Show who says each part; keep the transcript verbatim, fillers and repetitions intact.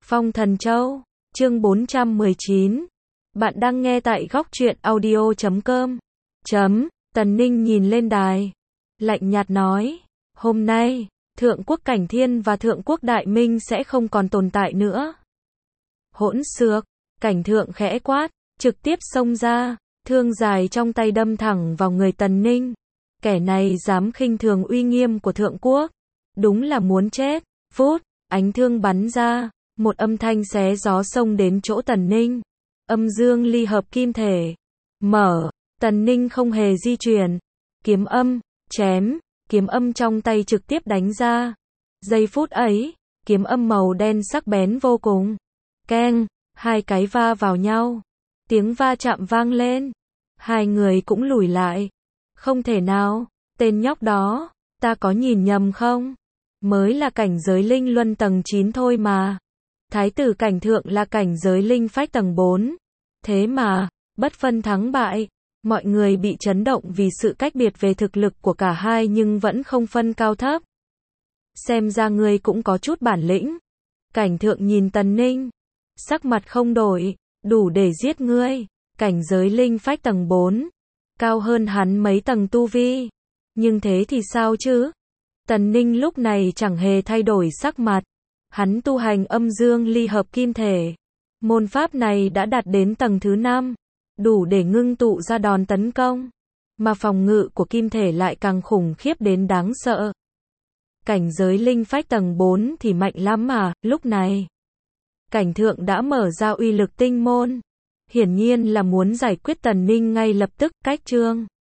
Speaker 1: Phong Thần Châu, chương bốn trăm mười chín. Bạn đang nghe tại góc truyện audio chấm com. Chấm, Tần Ninh nhìn lên đài, lạnh nhạt nói, hôm nay, Thượng Quốc Cảnh Thiên và Thượng Quốc Đại Minh sẽ không còn tồn tại nữa. Hỗn xược, Cảnh Thượng khẽ quát, trực tiếp xông ra, thương dài trong tay đâm thẳng vào người Tần Ninh. Kẻ này dám khinh thường uy nghiêm của Thượng Quốc, đúng là muốn chết. Phút, ánh thương bắn ra, một âm thanh xé gió xông đến chỗ Tần Ninh. Âm dương ly hợp kim thể. Mở, Tần Ninh không hề di chuyển. Kiếm âm, chém, kiếm âm trong tay trực tiếp đánh ra. Giây phút ấy, kiếm âm màu đen sắc bén vô cùng. Keng, hai cái va vào nhau. Tiếng va chạm vang lên. Hai người cũng lùi lại. Không thể nào, tên nhóc đó, ta có nhìn nhầm không? Mới là cảnh giới linh luân tầng chín thôi mà. Thái tử Cảnh Thượng là cảnh giới linh phách tầng bốn. Thế mà, bất phân thắng bại, mọi người bị chấn động vì sự cách biệt về thực lực của cả hai nhưng vẫn không phân cao thấp. Xem ra ngươi cũng có chút bản lĩnh. Cảnh Thượng nhìn Tần Ninh, sắc mặt không đổi, đủ để giết ngươi. Cảnh giới linh phách tầng bốn, cao hơn hắn mấy tầng tu vi. Nhưng thế thì sao chứ? Tần Ninh lúc này chẳng hề thay đổi sắc mặt. Hắn tu hành âm dương ly hợp kim thể. Môn pháp này đã đạt đến tầng thứ năm, đủ để ngưng tụ ra đòn tấn công. Mà phòng ngự của kim thể lại càng khủng khiếp đến đáng sợ. Cảnh giới linh phách tầng bốn thì mạnh lắm mà, lúc này. Cảnh Thượng đã mở ra uy lực tinh môn. Hiển nhiên là muốn giải quyết Tần Ninh ngay lập tức, cách chương.